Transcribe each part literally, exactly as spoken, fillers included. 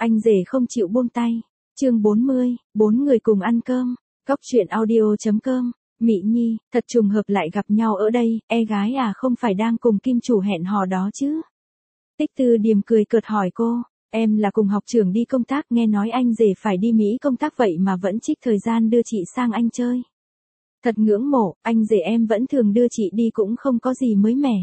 Anh rể không chịu buông tay. Chương bốn mươi, bốn người cùng ăn cơm. Góc truyện audio chấm com. Mị Nhi, thật trùng hợp lại gặp nhau ở đây, e gái à không phải đang cùng kim chủ hẹn hò đó chứ? Tích Tư Điềm cười cợt hỏi cô, em là cùng học trưởng đi công tác, nghe nói anh rể phải đi Mỹ công tác vậy mà vẫn trích thời gian đưa chị sang anh chơi. Thật ngưỡng mộ, anh rể em vẫn thường đưa chị đi cũng không có gì mới mẻ.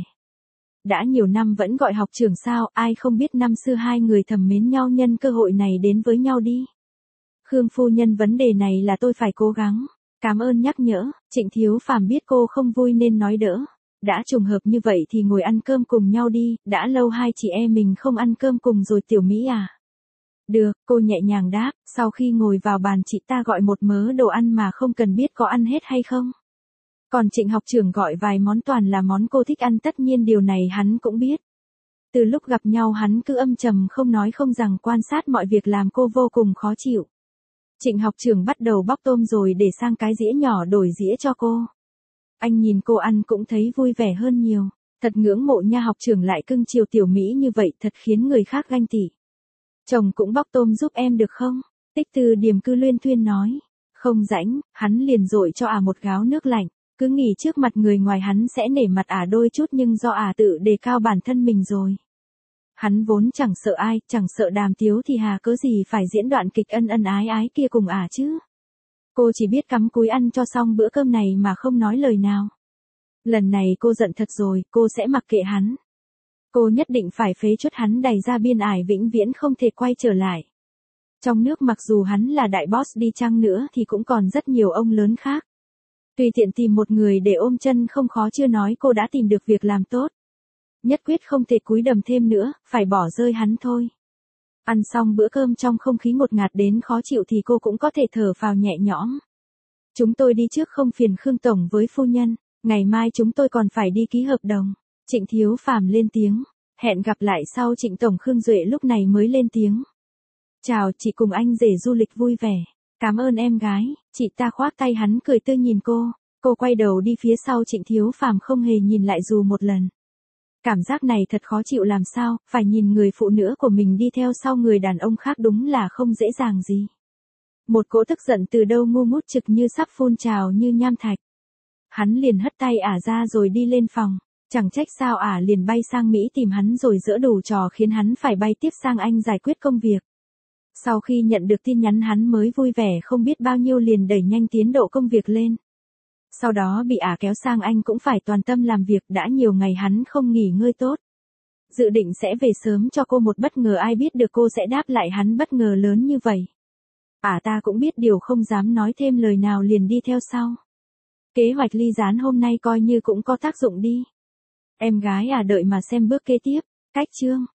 Đã nhiều năm vẫn gọi học trưởng sao, ai không biết năm xưa hai người thầm mến nhau, nhân cơ hội này đến với nhau đi. Khương phu nhân, vấn đề này là tôi phải cố gắng. Cảm ơn nhắc nhở. Trịnh Thiếu Phàm biết cô không vui nên nói đỡ. Đã trùng hợp như vậy thì ngồi ăn cơm cùng nhau đi, đã lâu hai chị em mình không ăn cơm cùng rồi Tiểu Mỹ à. Được, cô nhẹ nhàng đáp, sau khi ngồi vào bàn chị ta gọi một mớ đồ ăn mà không cần biết có ăn hết hay không. Còn Trịnh học trưởng gọi vài món toàn là món cô thích ăn, tất nhiên điều này hắn cũng biết. Từ lúc gặp nhau hắn cứ âm trầm không nói không rằng, quan sát mọi việc làm cô vô cùng khó chịu. Trịnh học trưởng bắt đầu bóc tôm rồi để sang cái dĩa nhỏ đổi dĩa cho cô. Anh nhìn cô ăn cũng thấy vui vẻ hơn nhiều. Thật ngưỡng mộ nha, học trưởng lại cưng chiều Tiểu Mỹ như vậy, thật khiến người khác ganh tị. Chồng cũng bóc tôm giúp em được không? Tích Tư Điềm cứ luyên thuyên nói. Không rãnh, hắn liền dội cho ả một gáo nước lạnh. Cứ nghĩ trước mặt người ngoài hắn sẽ nể mặt ả đôi chút, nhưng do ả tự đề cao bản thân mình rồi. Hắn vốn chẳng sợ ai, chẳng sợ Đàm Tiếu thì hà cớ gì phải diễn đoạn kịch ân ân ái ái kia cùng ả chứ. Cô chỉ biết cắm cúi ăn cho xong bữa cơm này mà không nói lời nào. Lần này cô giận thật rồi, cô sẽ mặc kệ hắn. Cô nhất định phải phế chuất hắn đày ra biên ải vĩnh viễn không thể quay trở lại. Trong nước mặc dù hắn là đại boss đi chăng nữa thì cũng còn rất nhiều ông lớn khác. Tùy tiện tìm một người để ôm chân không khó, chưa nói cô đã tìm được việc làm tốt. Nhất quyết không thể cúi đầm thêm nữa, phải bỏ rơi hắn thôi. Ăn xong bữa cơm trong không khí ngột ngạt đến khó chịu thì cô cũng có thể thở phào nhẹ nhõm. Chúng tôi đi trước không phiền Khương tổng với phu nhân, ngày mai chúng tôi còn phải đi ký hợp đồng. Trịnh Thiếu Phàm lên tiếng, hẹn gặp lại sau. Trịnh tổng Khương Duệ lúc này mới lên tiếng. Chào chị, cùng anh rể du lịch vui vẻ. Cảm ơn em gái. Chị ta khoác tay hắn cười tươi nhìn cô. Cô quay đầu đi phía sau Trịnh Thiếu Phàm không hề nhìn lại dù một lần. Cảm giác này thật khó chịu làm sao, phải nhìn người phụ nữ của mình đi theo sau người đàn ông khác đúng là không dễ dàng gì. Một cỗ tức giận từ đâu ngu ngút trực như sắp phun trào như nham thạch. Hắn liền hất tay ả ra rồi đi lên phòng. Chẳng trách sao ả liền bay sang Mỹ tìm hắn rồi giở đủ trò khiến hắn phải bay tiếp sang Anh giải quyết công việc. Sau khi nhận được tin nhắn hắn mới vui vẻ không biết bao nhiêu, liền đẩy nhanh tiến độ công việc lên. Sau đó bị ả kéo sang Anh cũng phải toàn tâm làm việc, đã nhiều ngày hắn không nghỉ ngơi tốt. Dự định sẽ về sớm cho cô một bất ngờ, ai biết được cô sẽ đáp lại hắn bất ngờ lớn như vậy. Ả ta cũng biết điều không dám nói thêm lời nào liền đi theo sau. Kế hoạch ly gián hôm nay coi như cũng có tác dụng đi. Em gái à, đợi mà xem bước kế tiếp. Cách chương.